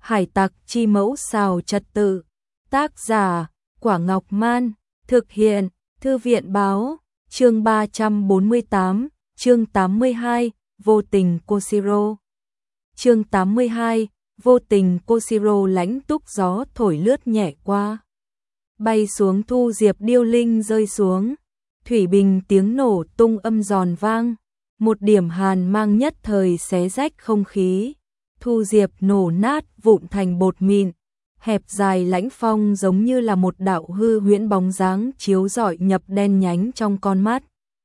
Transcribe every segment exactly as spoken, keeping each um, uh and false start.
Hải tặc chi mẫu xào trật tự. Tác giả, Quả Ngọc Man. Thực hiện, Thư viện báo. Chương ba trăm bốn mươi tám, chương tám mươi hai, vô tình Koshiro. Chương tám mươi hai, vô tình Koshiro. Lãnh túc gió thổi lướt nhẹ qua. Bay xuống thu diệp điêu linh rơi xuống. Thủy bình tiếng nổ tung âm giòn vang. Một điểm hàn mang nhất thời xé rách không khí. Thu diệp nổ nát vụn thành bột mịn. Hẹp dài lãnh phong giống như là một đạo hư huyễn bóng dáng chiếu rọi nhập đen nhánh trong con mắt.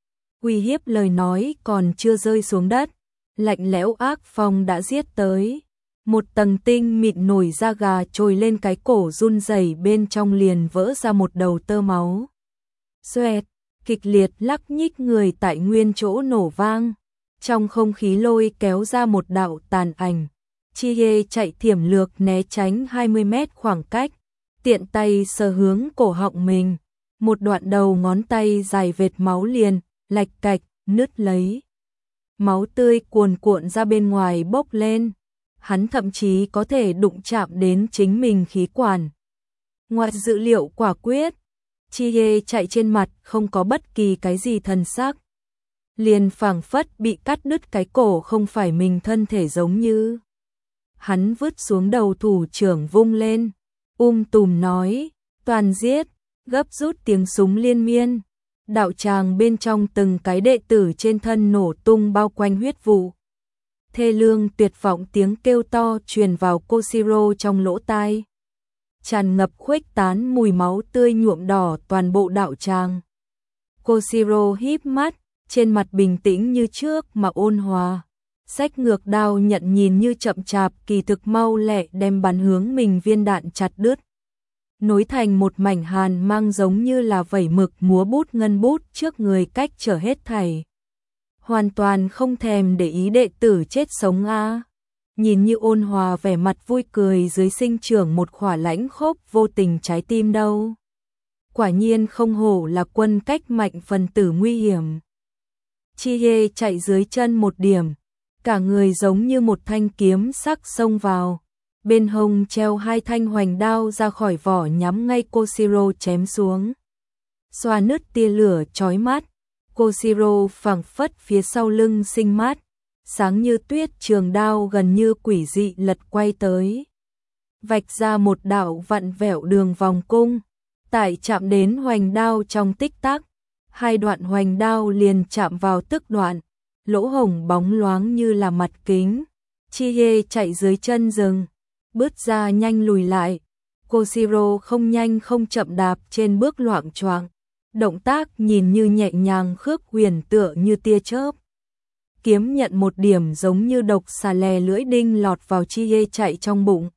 Uy hiếp lời nói còn chưa rơi xuống đất, lạnh lẽo ác phong đã giết tới. Một tầng tinh mịn nổi da gà trồi lên cái cổ run rẩy, bên trong liền vỡ ra một đầu tơ máu. Xoẹt, kịch liệt lắc nhích, người tại nguyên chỗ nổ vang. Trong không khí lôi kéo ra một đạo tàn ảnh. Chie chạy thiểm lược né tránh hai mươi mét khoảng cách, tiện tay sờ hướng cổ họng mình. Một đoạn đầu ngón tay dài vệt máu liền, lạch cạch, nứt lấy. Máu tươi cuồn cuộn ra bên ngoài bốc lên. Hắn thậm chí có thể đụng chạm đến chính mình khí quản. Ngoài dự liệu quả quyết, Chie chạy trên mặt không có bất kỳ cái gì thần sắc. Liền phảng phất bị cắt đứt cái cổ không phải mình thân thể giống như. Hắn vứt xuống đầu thủ trưởng vung lên, um tùm nói, toàn giết, gấp rút tiếng súng liên miên. Đạo tràng bên trong từng cái đệ tử trên thân nổ tung bao quanh huyết vụ. Thê lương tuyệt vọng tiếng kêu to truyền vào Koshiro trong lỗ tai. Tràn ngập khuếch tán mùi máu tươi nhuộm đỏ toàn bộ đạo tràng. Koshiro híp mắt, trên mặt bình tĩnh như trước mà ôn hòa. Xách ngược đao nhận nhìn như chậm chạp, kỳ thực mau lẹ đem bắn hướng mình viên đạn chặt đứt. Nối thành một mảnh hàn mang giống như là vẩy mực múa bút ngân bút trước người cách trở hết thảy. Hoàn toàn không thèm để ý đệ tử chết sống a. Nhìn như ôn hòa vẻ mặt vui cười dưới sinh trưởng một khỏa lãnh khốc vô tình trái tim đâu. Quả nhiên không hổ là quân cách mạnh phần tử nguy hiểm. Chie chạy dưới chân một điểm. Cả người giống như một thanh kiếm sắc xông vào. Bên hông treo hai thanh hoành đao ra khỏi vỏ nhắm ngay Koshiro chém xuống. Xoa nứt tia lửa chói mắt. Koshiro phảng phất phía sau lưng sinh mát. Sáng như tuyết, trường đao gần như quỷ dị lật quay tới. Vạch ra một đạo vặn vẹo đường vòng cung. Tại chạm đến hoành đao trong tích tắc. Hai đoạn hoành đao liền chạm vào tức đoạn. Lỗ hổng bóng loáng như là mặt kính. Chie chạy dưới chân rừng, bước ra nhanh lùi lại. Koshiro không nhanh không chậm đạp trên bước loạng choạng, động tác nhìn như nhẹ nhàng khước huyền tựa như tia chớp. Kiếm nhận một điểm giống như độc xà lè lưỡi đinh lọt vào Chie chạy trong bụng.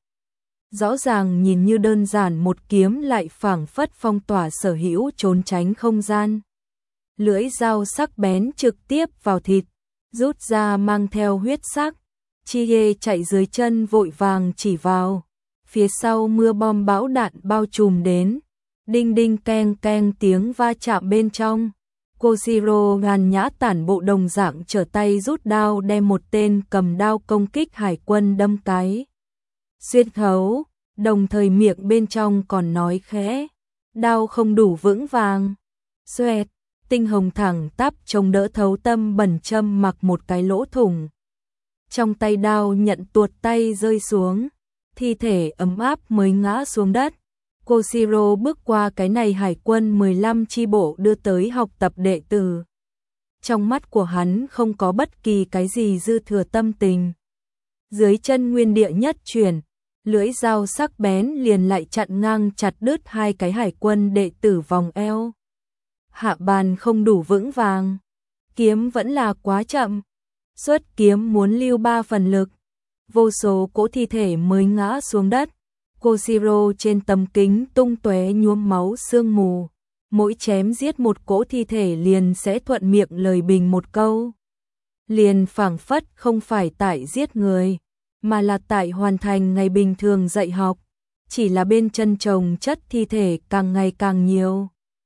Rõ ràng nhìn như đơn giản, một kiếm lại phảng phất phong tỏa sở hữu trốn tránh không gian. Lưỡi dao sắc bén trực tiếp vào thịt, rút ra mang theo huyết sắc. Chie chạy dưới chân vội vàng chỉ vào. Phía sau mưa bom bão đạn bao trùm đến. Đinh đinh keng keng tiếng va chạm bên trong. Koshiro gàn nhã tản bộ đồng dạng trở tay rút đao đem một tên cầm đao công kích hải quân đâm cái xuyên thấu, đồng thời miệng bên trong còn nói khẽ, đao không đủ vững vàng. Xoẹt, tinh hồng thẳng tắp chống đỡ thấu tâm bẩn châm mặc một cái lỗ thủng. Trong tay đao nhận tuột tay rơi xuống, thi thể ấm áp mới ngã xuống đất. Koshiro bước qua cái này hải quân mười lăm chi bộ đưa tới học tập đệ tử. Trong mắt của hắn không có bất kỳ cái gì dư thừa tâm tình. Dưới chân nguyên địa nhất chuyển, lưỡi dao sắc bén liền lại chặn ngang chặt đứt hai cái hải quân đệ tử vòng eo. Hạ bàn không đủ vững vàng, kiếm vẫn là quá chậm. Xuất kiếm muốn lưu ba phần lực, vô số cỗ thi thể mới ngã xuống đất. Koshiro trên tấm kính tung tóe nhuốm máu sương mù. Mỗi chém giết một cỗ thi thể liền sẽ thuận miệng lời bình một câu. Liền phảng phất không phải tại giết người, mà là tại hoàn thành ngày bình thường dạy học. Chỉ là bên chân chồng chất thi thể càng ngày càng nhiều.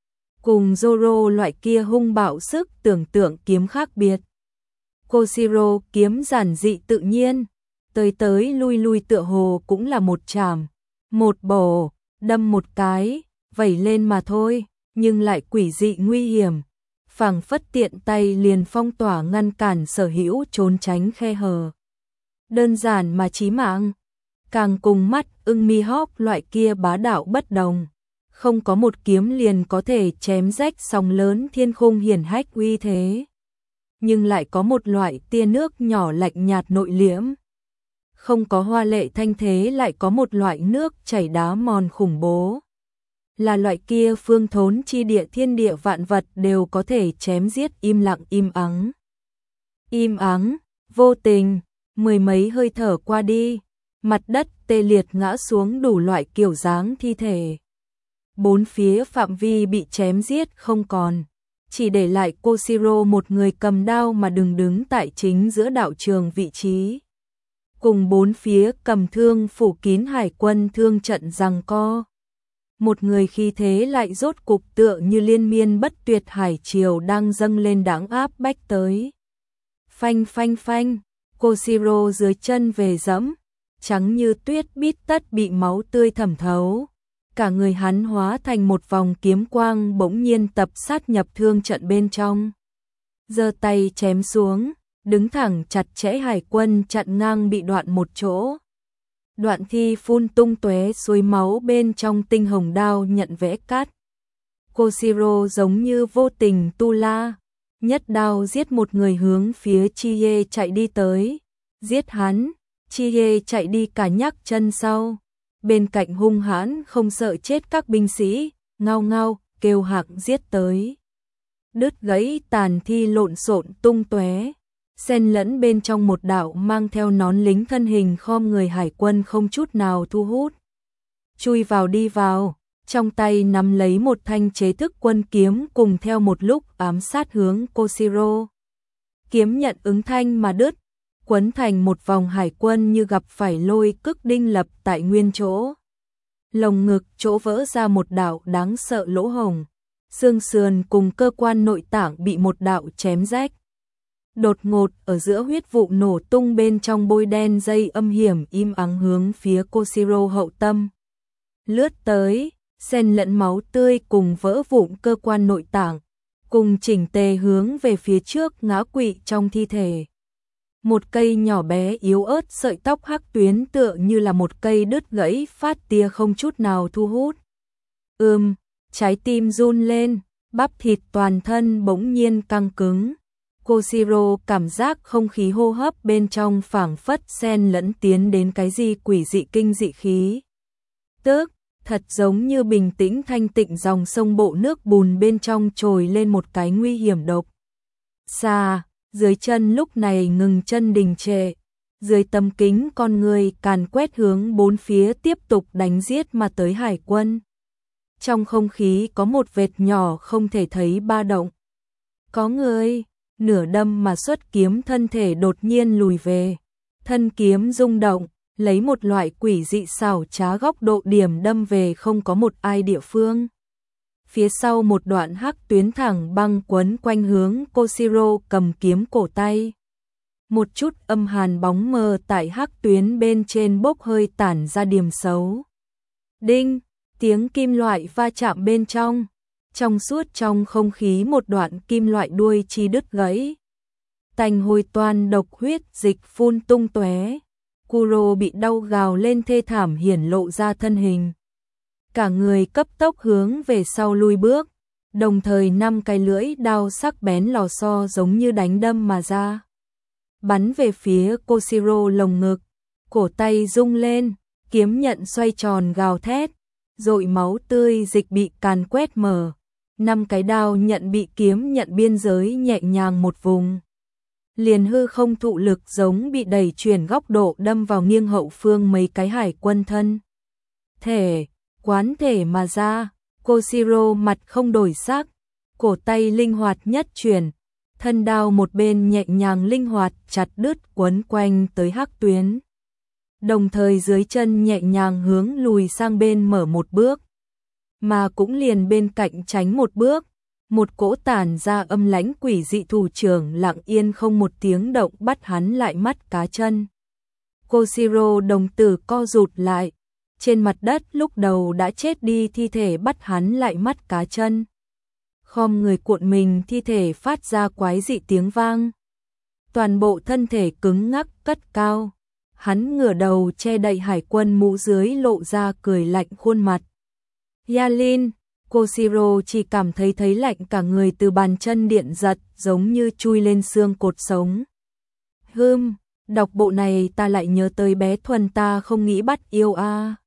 Cùng Zoro loại kia hung bạo sức tưởng tượng kiếm khác biệt. Koshiro kiếm giản dị tự nhiên, tới tới lui lui tựa hồ cũng là một chảm, một bổ, đâm một cái, vẩy lên mà thôi, nhưng lại quỷ dị nguy hiểm, phảng phất tiện tay liền phong tỏa ngăn cản sở hữu trốn tránh khe hở. Đơn giản mà chí mạng, càng cùng mắt ưng mi hawk loại kia bá đạo bất đồng. Không có một kiếm liền có thể chém rách sóng lớn thiên khung hiển hách uy thế. Nhưng lại có một loại tia nước nhỏ lạnh nhạt nội liễm. Không có hoa lệ thanh thế lại có một loại nước chảy đá mòn khủng bố. Là loại kia phương thốn chi địa thiên địa vạn vật đều có thể chém giết im lặng im ắng. Im ắng, vô tình, mười mấy hơi thở qua đi, mặt đất tê liệt ngã xuống đủ loại kiểu dáng thi thể. Bốn phía phạm vi bị chém giết không còn, chỉ để lại Koshiro một người cầm đao mà đừng đứng tại chính giữa đạo trường vị trí. Cùng bốn phía cầm thương phủ kín hải quân thương trận giằng co. Một người khi thế lại rốt cục tựa như liên miên bất tuyệt hải triều đang dâng lên đáng áp bách tới. Phanh phanh phanh, Koshiro dưới chân về dẫm, trắng như tuyết bít tất bị máu tươi thẩm thấu. Cả người hắn hóa thành một vòng kiếm quang bỗng nhiên tập sát nhập thương trận bên trong. Giơ tay chém xuống, đứng thẳng chặt chẽ hải quân chặn ngang bị đoạn một chỗ. Đoạn thi phun tung tóe suối máu bên trong tinh hồng đao nhận vẽ cắt. Koshiro giống như vô tình tu la, nhất đao giết một người hướng phía Chie chạy đi tới. Giết hắn, Chie chạy đi cả nhắc chân sau. Bên cạnh hung hãn không sợ chết các binh sĩ, ngao ngao, kêu hạc giết tới. Đứt gãy tàn thi lộn xộn tung tóe, xen lẫn bên trong một đạo mang theo nón lính thân hình khom người hải quân không chút nào thu hút. Chui vào đi vào, trong tay nắm lấy một thanh chế thức quân kiếm cùng theo một lúc ám sát hướng Koshiro. Kiếm nhận ứng thanh mà đứt, quấn thành một vòng hải quân như gặp phải lôi cức đinh lập tại nguyên chỗ. Lồng ngực chỗ vỡ ra một đạo đáng sợ lỗ hổng, xương sườn cùng cơ quan nội tạng bị một đạo chém rách. Đột ngột ở giữa huyết vụ nổ tung bên trong bôi đen dây âm hiểm im ắng hướng phía Koshiro hậu tâm. Lướt tới, xen lẫn máu tươi cùng vỡ vụn cơ quan nội tạng, cùng chỉnh tề hướng về phía trước ngã quỵ trong thi thể. Một cây nhỏ bé yếu ớt sợi tóc hắc tuyến tựa như là một cây đứt gãy phát tia không chút nào thu hút. Ừm, trái tim run lên, bắp thịt toàn thân bỗng nhiên căng cứng. Koshiro cảm giác không khí hô hấp bên trong phảng phất xen lẫn tiến đến cái gì quỷ dị kinh dị khí. Tức, thật giống như bình tĩnh thanh tịnh dòng sông bộ nước bùn bên trong trồi lên một cái nguy hiểm độc. Xa, dưới chân lúc này ngừng chân đình trệ, dưới tấm kính con người càn quét hướng bốn phía tiếp tục đánh giết mà tới hải quân. Trong không khí có một vệt nhỏ không thể thấy ba động. Có người, nửa đâm mà xuất kiếm thân thể đột nhiên lùi về. Thân kiếm rung động, lấy một loại quỷ dị xảo trá góc độ điểm đâm về không có một ai địa phương. Phía sau một đoạn hắc tuyến thẳng băng quấn quanh hướng Koshiro cầm kiếm cổ tay. Một chút âm hàn bóng mờ tại hắc tuyến bên trên bốc hơi tản ra điểm xấu. Đinh, tiếng kim loại va chạm bên trong. Trong suốt trong không khí một đoạn kim loại đuôi chi đứt gãy. Tành hôi toan độc huyết dịch phun tung tóe. Kuro bị đau gào lên thê thảm hiển lộ ra thân hình. Cả người cấp tốc hướng về sau lui bước, đồng thời năm cái lưỡi đao sắc bén lò xo giống như đánh đâm mà ra. Bắn về phía Koshiro lồng ngực, cổ tay rung lên, kiếm nhận xoay tròn gào thét, dội máu tươi dịch bị càn quét mở. Năm cái đao nhận bị kiếm nhận biên giới nhẹ nhàng một vùng. Liền hư không thụ lực giống bị đẩy chuyển góc độ đâm vào nghiêng hậu phương mấy cái hải quân thân. Thể, quán thể mà ra, Koshiro mặt không đổi sắc, cổ tay linh hoạt nhất chuyển, thân đao một bên nhẹ nhàng linh hoạt chặt đứt quấn quanh tới hắc tuyến. Đồng thời dưới chân nhẹ nhàng hướng lùi sang bên mở một bước, mà cũng liền bên cạnh tránh một bước. Một cỗ tản ra âm lãnh quỷ dị thủ trưởng lặng yên không một tiếng động bắt hắn lại mắt cá chân. Koshiro đồng tử co rụt lại. Trên mặt đất lúc đầu đã chết đi thi thể bắt hắn lại mắt cá chân. Khom người cuộn mình, thi thể phát ra quái dị tiếng vang. Toàn bộ thân thể cứng ngắc cất cao. Hắn ngửa đầu che đậy hải quân mũ dưới, lộ ra cười lạnh khuôn mặt. Yalin, Koshiro chỉ cảm thấy thấy lạnh cả người, từ bàn chân điện giật giống như chui lên xương cột sống. Hừm, đọc bộ này ta lại nhớ tới bé Thuần, ta không nghĩ bắt yêu a. À.